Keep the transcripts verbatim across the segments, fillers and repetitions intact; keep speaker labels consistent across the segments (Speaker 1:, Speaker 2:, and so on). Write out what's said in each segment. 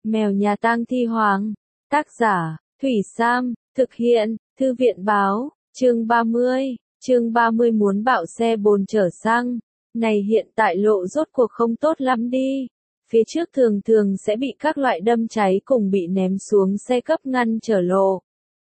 Speaker 1: Mèo nhà tang thi hoàng. Tác giả, Thủy Sam, thực hiện, Thư viện báo, chương ba mươi, chương ba mươi muốn bạo xe bồn chở xăng. Này hiện tại lộ rốt cuộc không tốt lắm đi. Phía trước thường thường sẽ bị các loại đâm cháy cùng bị ném xuống xe cấp ngăn trở lộ.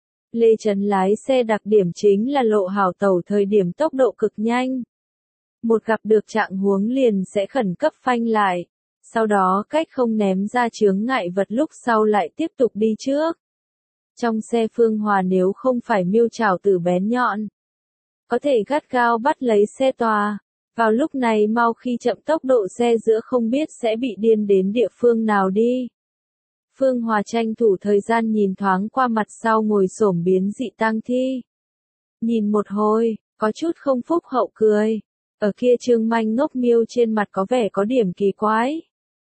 Speaker 1: Lê Trấn lái xe đặc điểm chính là lộ hảo tẩu thời điểm tốc độ cực nhanh. Một gặp được trạng huống liền sẽ khẩn cấp phanh lại. Sau đó cách không ném ra chướng ngại vật lúc sau lại tiếp tục đi trước. Trong xe Phương Hòa nếu không phải miêu trảo tử bén nhọn, có thể gắt gao bắt lấy xe tòa. Vào lúc này mau khi chậm tốc độ xe giữa không biết sẽ bị điên đến địa phương nào đi. Phương Hòa tranh thủ thời gian nhìn thoáng qua mặt sau ngồi xổm biến dị tang thi. Nhìn một hồi, có chút không phúc hậu cười. Ở kia trương manh ngốc miêu trên mặt có vẻ có điểm kỳ quái.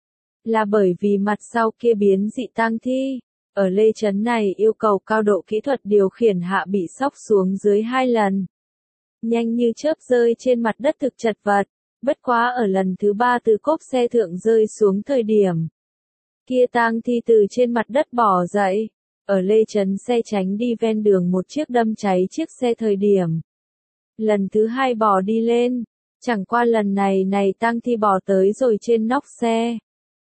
Speaker 1: Là bởi vì mặt sau kia biến dị tang thi, ở Lê Trấn này yêu cầu cao độ kỹ thuật điều khiển hạ bị sóc xuống dưới hai lần. Nhanh như chớp rơi trên mặt đất thực chật vật, bất quá ở lần thứ ba từ cốp xe thượng rơi xuống thời điểm. Kia tang thi từ trên mặt đất bò dậy, ở Lê Trấn xe tránh đi ven đường một chiếc đâm cháy chiếc xe thời điểm. Lần thứ hai bò đi lên, chẳng qua lần này này tang thi bò tới rồi trên nóc xe.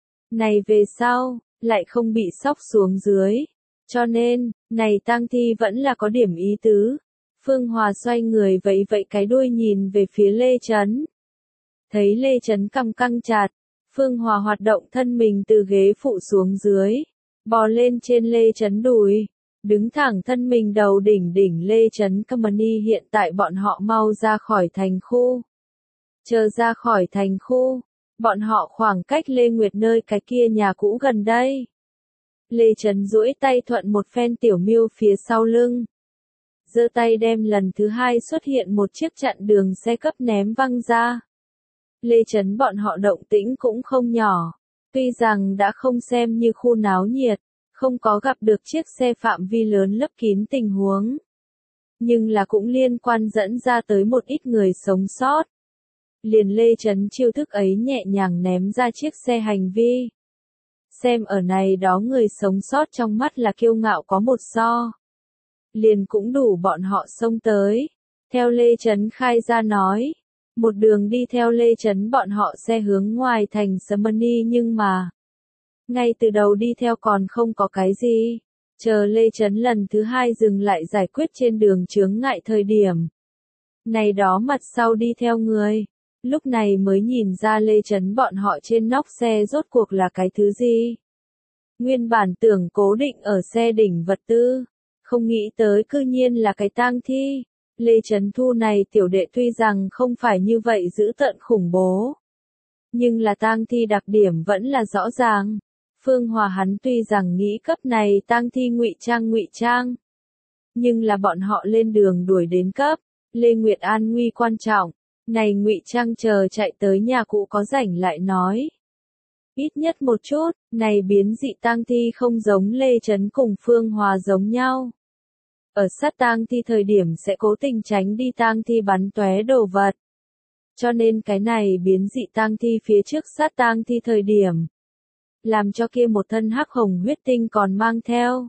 Speaker 1: Này về sau, lại không bị sóc xuống dưới, cho nên, này tang thi vẫn là có điểm ý tứ. Phương Hòa xoay người vẫy vẫy cái đuôi nhìn về phía Lê Trấn. Thấy Lê Trấn cằm căng chặt, Phương Hòa hoạt động thân mình từ ghế phụ xuống dưới, bò lên trên Lê Trấn đùi, đứng thẳng thân mình đầu đỉnh đỉnh Lê Trấn Company. Hiện tại bọn họ mau ra khỏi thành khu. Chờ ra khỏi thành khu, bọn họ khoảng cách Lê Nguyệt nơi cái kia nhà cũ gần đây. Lê Trấn duỗi tay thuận một phen tiểu miêu phía sau lưng. Giơ tay đem lần thứ hai xuất hiện một chiếc chặn đường xe cấp ném văng ra. Lê Trấn bọn họ động tĩnh cũng không nhỏ. Tuy rằng đã không xem như khu náo nhiệt, không có gặp được chiếc xe phạm vi lớn lấp kín tình huống. Nhưng là cũng liên quan dẫn ra tới một ít người sống sót. Liền Lê Trấn chiêu thức ấy nhẹ nhàng ném ra chiếc xe hành vi. Xem ở này đó người sống sót trong mắt là kiêu ngạo có một so. Liền cũng đủ bọn họ xông tới. Theo Lê Trấn khai ra nói. Một đường đi theo Lê Trấn bọn họ xe hướng ngoài thành Smyrna nhưng mà. Ngay từ đầu đi theo còn không có cái gì. Chờ Lê Trấn lần thứ hai dừng lại giải quyết trên đường chướng ngại thời điểm. Này đó mặt sau đi theo người. Lúc này mới nhìn ra Lê Trấn bọn họ trên nóc xe rốt cuộc là cái thứ gì. Nguyên bản tưởng cố định ở xe đỉnh vật tư. Không nghĩ tới cư nhiên là cái tang thi. Lê Trấn Thu này tiểu đệ tuy rằng không phải như vậy dữ tợn khủng bố. Nhưng là tang thi đặc điểm vẫn là rõ ràng. Phương Hòa hắn tuy rằng nghĩ cấp này tang thi ngụy trang ngụy trang. Nhưng là bọn họ lên đường đuổi đến cấp. Lê Nguyệt an nguy quan trọng. Này ngụy trang chờ chạy tới nhà cũ có rảnh lại nói. Ít nhất một chút, này biến dị tang thi không giống Lê Trấn cùng Phương Hòa giống nhau. Ở sát tang thi thời điểm sẽ cố tình tránh đi tang thi bắn tóe đồ vật. Cho nên cái này biến dị tang thi phía trước sát tang thi thời điểm. Làm cho kia một thân hắc hồng huyết tinh còn mang theo.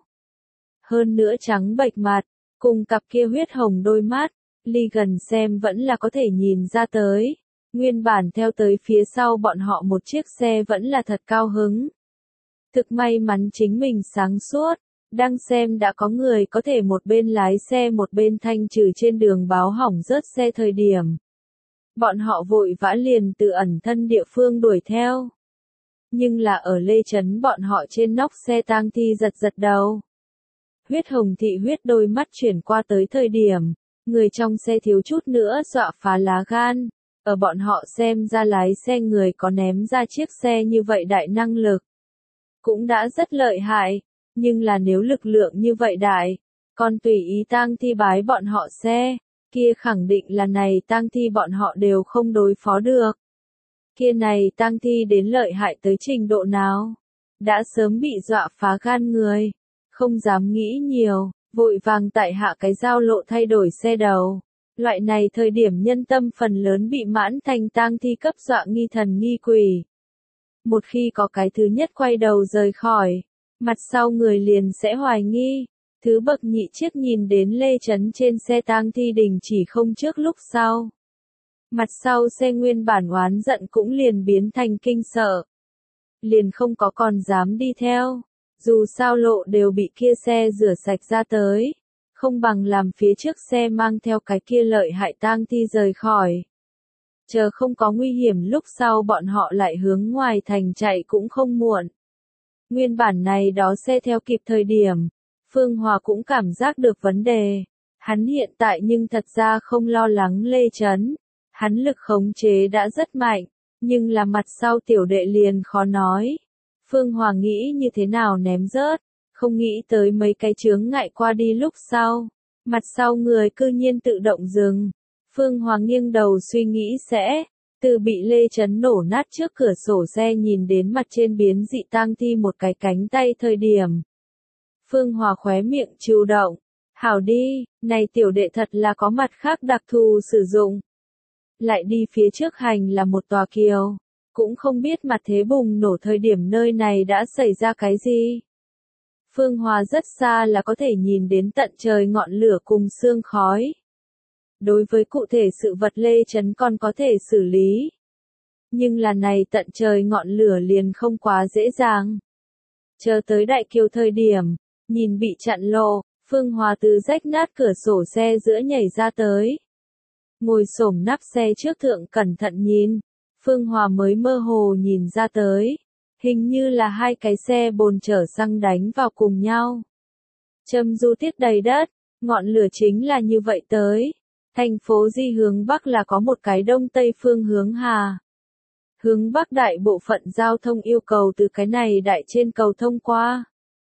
Speaker 1: Hơn nữa trắng bệch mặt, cùng cặp kia huyết hồng đôi mắt. Ly gần xem vẫn là có thể nhìn ra tới. Nguyên bản theo tới phía sau bọn họ một chiếc xe vẫn là thật cao hứng. Thực may mắn chính mình sáng suốt. Đang xem đã có người có thể một bên lái xe một bên thanh trừ trên đường báo hỏng rớt xe thời điểm. Bọn họ vội vã liền từ ẩn thân địa phương đuổi theo. Nhưng là ở Lê Trấn bọn họ trên nóc xe tang thi giật giật đầu. Huyết hồng thị huyết đôi mắt chuyển qua tới thời điểm. Người trong xe thiếu chút nữa dọa phá lá gan. Ở bọn họ xem ra lái xe người có ném ra chiếc xe như vậy đại năng lực. Cũng đã rất lợi hại. Nhưng là nếu lực lượng như vậy đại, còn tùy ý tang thi bái bọn họ xe, kia khẳng định là này tang thi bọn họ đều không đối phó được. Kia này tang thi đến lợi hại tới trình độ nào? Đã sớm bị dọa phá gan người, không dám nghĩ nhiều, vội vàng tại hạ cái giao lộ thay đổi xe đầu. Loại này thời điểm nhân tâm phần lớn bị mãn thành tang thi cấp dọa nghi thần nghi quỷ. Một khi có cái thứ nhất quay đầu rời khỏi, Mặt sau người liền sẽ hoài nghi. Thứ bậc nhị chiếc nhìn đến Lê Chấn trên xe tang thi đình chỉ không trước lúc sau. Mặt sau xe nguyên bản oán giận cũng liền biến thành kinh sợ. Liền không có còn dám đi theo. Dù sao lộ đều bị kia xe rửa sạch ra tới. Không bằng làm phía trước xe mang theo cái kia lợi hại tang thi rời khỏi. Chờ không có nguy hiểm lúc sau bọn họ lại hướng ngoài thành chạy cũng không muộn. Nguyên bản này đó xe theo kịp thời điểm. Phương Hòa cũng cảm giác được vấn đề. Hắn hiện tại nhưng thật ra không lo lắng Lê Chấn. Hắn lực khống chế đã rất mạnh. Nhưng là mặt sau tiểu đệ liền khó nói. Phương Hòa nghĩ như thế nào ném rớt. Không nghĩ tới mấy cái chướng ngại qua đi lúc sau. Mặt sau người cư nhiên tự động dừng. Phương Hòa nghiêng đầu suy nghĩ sẽ. Từ bị Lê Chấn nổ nát trước cửa sổ xe nhìn đến mặt trên biến dị tang thi một cái cánh tay thời điểm. Phương Hòa khóe miệng chịu động. Hảo đi, này tiểu đệ thật là có mặt khác đặc thù sử dụng. Lại đi phía trước hành là một tòa kiều. Cũng không biết mặt thế bùng nổ thời điểm nơi này đã xảy ra cái gì. Phương Hòa rất xa là có thể nhìn đến tận trời ngọn lửa cùng sương khói. Đối với cụ thể sự vật Lê Chấn còn có thể xử lý. Nhưng là này tận trời ngọn lửa liền không quá dễ dàng. Chờ tới đại kiều thời điểm, nhìn bị chặn lộ, Phương Hòa từ rách nát cửa sổ xe giữa nhảy ra tới. Ngồi xổm nắp xe trước thượng cẩn thận nhìn, Phương Hòa mới mơ hồ nhìn ra tới. Hình như là hai cái xe bồn chở xăng đánh vào cùng nhau. Châm du tiết đầy đất, ngọn lửa chính là như vậy tới. Thành phố Di hướng Bắc là có một cái đông tây phương hướng hà. Hướng Bắc đại bộ phận giao thông yêu cầu từ cái này đại trên cầu thông qua.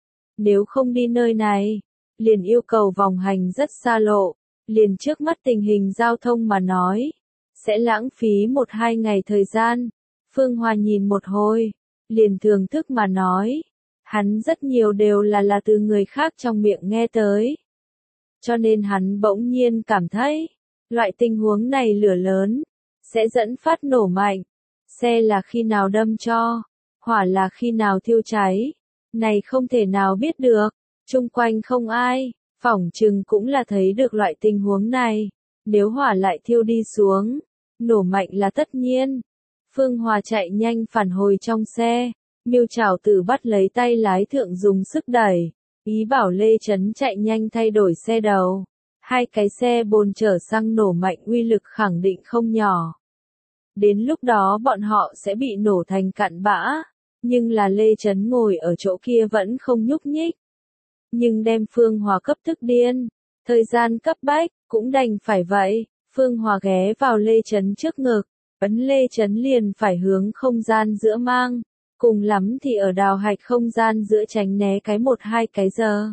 Speaker 1: Nếu không đi nơi này, liền yêu cầu vòng hành rất xa lộ, liền trước mắt tình hình giao thông mà nói. Sẽ lãng phí một hai ngày thời gian. Phương Hòa nhìn một hồi, liền thưởng thức mà nói. Hắn rất nhiều đều là là từ người khác trong miệng nghe tới. Cho nên hắn bỗng nhiên cảm thấy, loại tình huống này lửa lớn, sẽ dẫn phát nổ mạnh. Xe là khi nào đâm cho, hỏa là khi nào thiêu cháy. Này không thể nào biết được, chung quanh không ai, phỏng chừng cũng là thấy được loại tình huống này. Nếu hỏa lại thiêu đi xuống, nổ mạnh là tất nhiên. Phương Hòa chạy nhanh phản hồi trong xe, Miêu Trảo Tử bắt lấy tay lái thượng dùng sức đẩy, ý bảo Lê Chấn chạy nhanh thay đổi xe đầu. Hai cái xe bồn chở xăng nổ mạnh uy lực khẳng định không nhỏ. Đến lúc đó bọn họ sẽ bị nổ thành cặn bã, nhưng là Lê Chấn ngồi ở chỗ kia vẫn không nhúc nhích. Nhưng đem Phương Hòa cấp tức điên, thời gian cấp bách, cũng đành phải vậy. Phương Hòa ghé vào Lê Chấn trước ngực, ấn Lê Chấn liền phải hướng không gian giữa mang, cùng lắm thì ở đào hạch không gian giữa tránh né cái một hai cái giờ.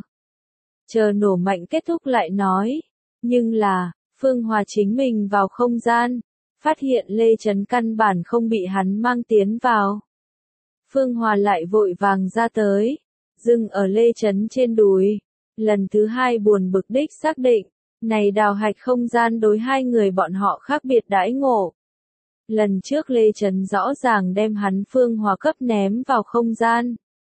Speaker 1: Chờ nổ mạnh kết thúc lại nói, nhưng là, Phương Hòa chính mình vào không gian, phát hiện Lê Chấn căn bản không bị hắn mang tiến vào. Phương Hòa lại vội vàng ra tới, dừng ở Lê Chấn trên đùi, lần thứ hai buồn bực đích xác định. Này đào hạch không gian đối hai người bọn họ khác biệt đãi ngộ. Lần trước Lê Chấn rõ ràng đem hắn Phương Hòa cấp ném vào không gian.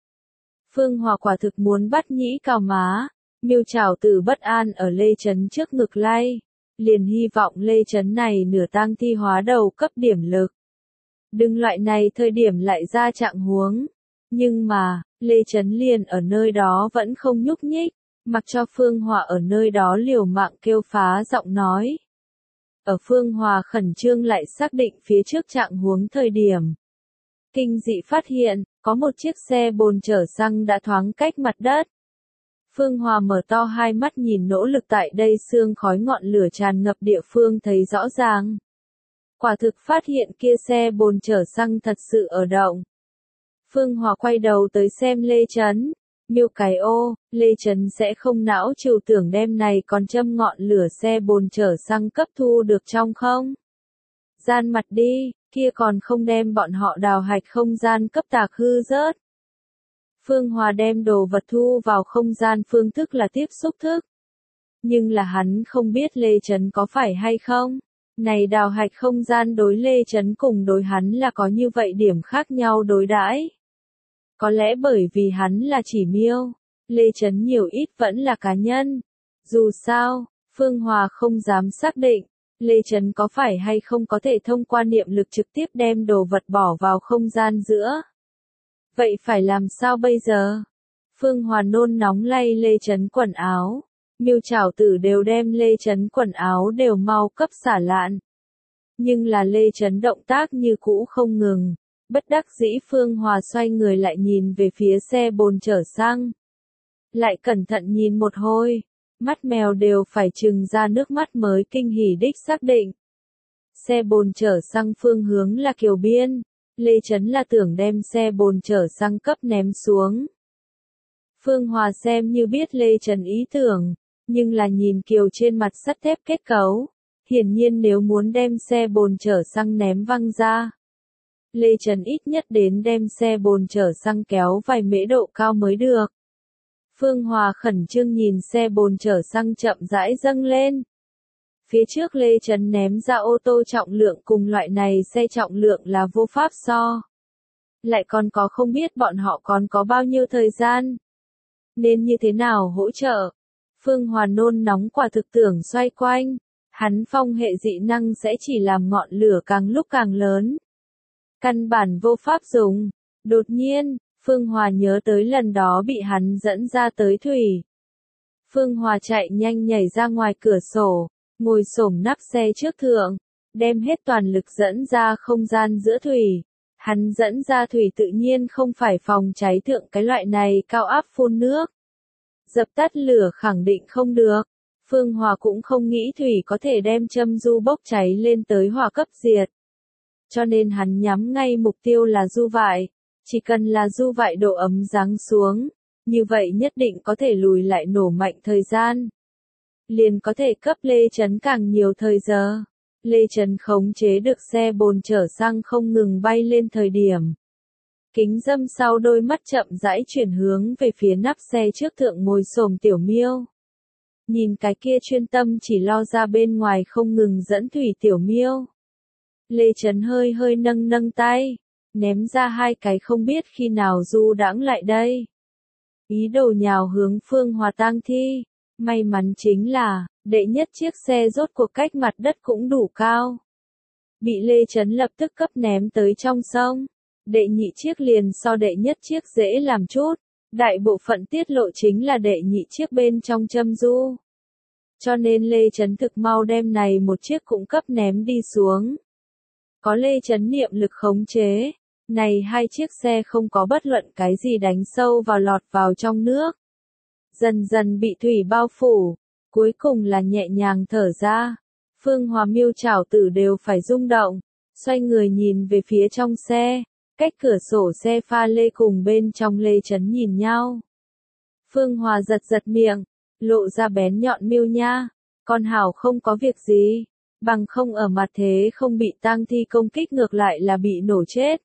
Speaker 1: Phương Hòa quả thực muốn bắt nhĩ cào má, Miêu Trảo Tử bất an ở Lê Chấn trước ngực lay, liền hy vọng Lê Chấn này nửa tang thi hóa đầu cấp điểm lực. Đừng loại này thời điểm lại ra trạng huống. Nhưng mà, Lê Chấn liền ở nơi đó vẫn không nhúc nhích. Mặc cho Phương Hòa ở nơi đó liều mạng kêu phá giọng nói. Ở Phương Hòa khẩn trương lại xác định phía trước trạng huống thời điểm. Kinh dị phát hiện, có một chiếc xe bồn chở xăng đã thoáng cách mặt đất. Phương Hòa mở to hai mắt nhìn nỗ lực tại đây sương khói ngọn lửa tràn ngập địa phương thấy rõ ràng. Quả thực phát hiện kia xe bồn chở xăng thật sự ở động. Phương Hòa quay đầu tới xem Lê Chấn. Miêu cái ô, Lê Chấn sẽ không não trừu tưởng đem này còn châm ngọn lửa xe bồn chở xăng cấp thu được trong không? Gian mặt đi, kia còn không đem bọn họ đào hạch không gian cấp tạc hư rớt. Phương Hòa đem đồ vật thu vào không gian phương thức là tiếp xúc thức. Nhưng là hắn không biết Lê Chấn có phải hay không? Này đào hạch không gian đối Lê Chấn cùng đối hắn là có như vậy điểm khác nhau đối đãi. Có lẽ bởi vì hắn là chỉ miêu, Lê Chấn nhiều ít vẫn là cá nhân. Dù sao, Phương Hòa không dám xác định, Lê Chấn có phải hay không có thể thông qua niệm lực trực tiếp đem đồ vật bỏ vào không gian giữa. Vậy phải làm sao bây giờ? Phương Hòa nôn nóng lay Lê Chấn quần áo. Miêu Trảo Tử đều đem Lê Chấn quần áo đều mau cấp xả lạn. Nhưng là Lê Chấn động tác như cũ không ngừng. Bất đắc dĩ Phương Hòa xoay người lại nhìn về phía xe bồn chở xăng. Lại cẩn thận nhìn một hồi, mắt mèo đều phải trừng ra nước mắt mới kinh hỉ đích xác định. Xe bồn chở xăng phương hướng là Kiều Biên, Lê Chấn là tưởng đem xe bồn chở xăng cấp ném xuống. Phương Hòa xem như biết Lê Chấn ý tưởng, nhưng là nhìn Kiều trên mặt sắt thép kết cấu, hiển nhiên nếu muốn đem xe bồn chở xăng ném văng ra. Lê Chấn ít nhất đến đem xe bồn chở xăng kéo vài mễ độ cao mới được. Phương Hòa khẩn trương nhìn xe bồn chở xăng chậm rãi dâng lên. Phía trước Lê Chấn ném ra ô tô trọng lượng cùng loại này xe trọng lượng là vô pháp so. Lại còn có không biết bọn họ còn có bao nhiêu thời gian. Nên như thế nào hỗ trợ? Phương Hòa nôn nóng quả thực tưởng xoay quanh. Hắn phong hệ dị năng sẽ chỉ làm ngọn lửa càng lúc càng lớn. Căn bản vô pháp dùng. Đột nhiên, Phương Hòa nhớ tới lần đó bị hắn dẫn ra tới thủy. Phương Hòa chạy nhanh nhảy ra ngoài cửa sổ, ngồi xổm nắp xe trước thượng, đem hết toàn lực dẫn ra không gian giữa thủy. Hắn dẫn ra thủy tự nhiên không phải phòng cháy thượng cái loại này cao áp phun nước. Dập tắt lửa khẳng định không được. Phương Hòa cũng không nghĩ thủy có thể đem châm du bốc cháy lên tới hỏa cấp diệt. Cho nên hắn nhắm ngay mục tiêu là du vại. Chỉ cần là du vại độ ấm giáng xuống, như vậy nhất định có thể lùi lại nổ mạnh thời gian. Liền có thể cấp Lê Chấn càng nhiều thời giờ. Lê Chấn khống chế được xe bồn chở xăng không ngừng bay lên thời điểm. Kính dâm sau đôi mắt chậm rãi chuyển hướng về phía nắp xe trước thượng ngồi xổm tiểu miêu. Nhìn cái kia chuyên tâm chỉ lo ra bên ngoài không ngừng dẫn thủy tiểu miêu. Lê Chấn hơi hơi nâng nâng tay. Ném ra hai cái không biết khi nào du đãng lại đây. Ý đồ nhào hướng Phương Hòa tang thi. May mắn chính là, đệ nhất chiếc xe rốt cuộc cách mặt đất cũng đủ cao. Bị Lê Chấn lập tức cấp ném tới trong sông. Đệ nhị chiếc liền so đệ nhất chiếc dễ làm chút. Đại bộ phận tiết lộ chính là đệ nhị chiếc bên trong châm du. Cho nên Lê Chấn thực mau đem này một chiếc cũng cấp ném đi xuống. Có Lê Chấn niệm lực khống chế. Này hai chiếc xe không có bất luận cái gì đánh sâu vào lọt vào trong nước. Dần dần bị thủy bao phủ, cuối cùng là nhẹ nhàng thở ra. Phương Hòa Miêu Trảo Tử đều phải rung động, xoay người nhìn về phía trong xe, cách cửa sổ xe pha lê cùng bên trong Lê Chấn nhìn nhau. Phương Hòa giật giật miệng, lộ ra bén nhọn miêu nha, con hảo không có việc gì, bằng không ở mặt thế không bị tang thi công kích ngược lại là bị nổ chết.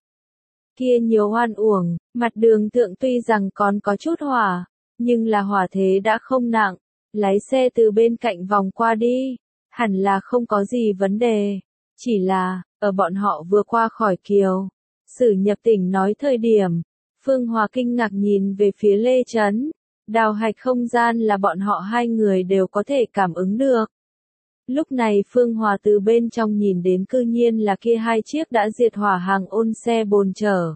Speaker 1: Kia nhiều oan uổng, mặt đường thượng tuy rằng còn có chút hỏa, nhưng là hỏa thế đã không nặng, lái xe từ bên cạnh vòng qua đi, hẳn là không có gì vấn đề, chỉ là, ở bọn họ vừa qua khỏi kiều, Sử Nhập Tỉnh nói thời điểm, Phương Hòa kinh ngạc nhìn về phía Lê Chấn, đào hạch không gian là bọn họ hai người đều có thể cảm ứng được. Lúc này Phương Hòa từ bên trong nhìn đến cư nhiên là kia hai chiếc đã diệt hỏa hàng ôn xe bồn chở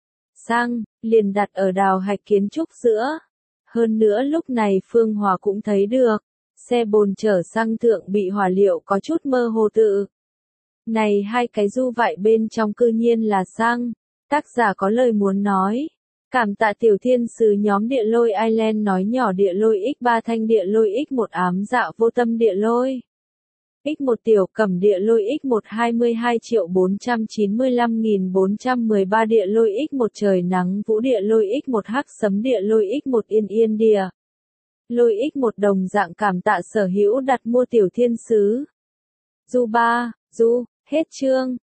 Speaker 1: xăng, liền đặt ở đào hạch kiến trúc giữa. Hơn nữa lúc này Phương Hòa cũng thấy được, xe bồn chở xăng thượng bị hỏa liệu có chút mơ hồ tự. Này hai cái du vại bên trong cư nhiên là xăng, tác giả có lời muốn nói. Cảm tạ tiểu thiên sứ nhóm địa lôi Island nói nhỏ địa lôi x ba thanh địa lôi x một ám dạ vô tâm địa lôi. x một tiểu cẩm địa lôi x một hai mươi hai triệu bốn trăm chín mươi lăm nghìn bốn trăm mười ba địa lôi x một trời nắng vũ địa lôi x một hắc sấm địa lôi x một yên yên địa. Lôi x một đồng dạng cảm tạ sở hữu đặt mua tiểu thiên sứ. Du ba, du, hết chương.